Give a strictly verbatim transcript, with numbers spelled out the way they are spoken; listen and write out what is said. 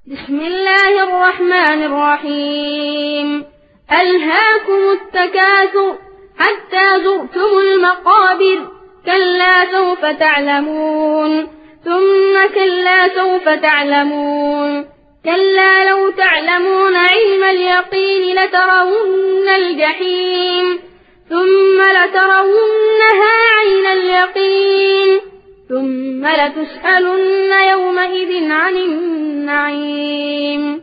بسم الله الرحمن الرحيم. ألهاكم التكاثر حتى زرتم المقابر، كلا سوف تعلمون ثم كلا سوف تعلمون، كلا لو تعلمون علم اليقين لترون الجحيم ثم لترونها عين اليقين ثم لتسألن يومئذ عن النعيم.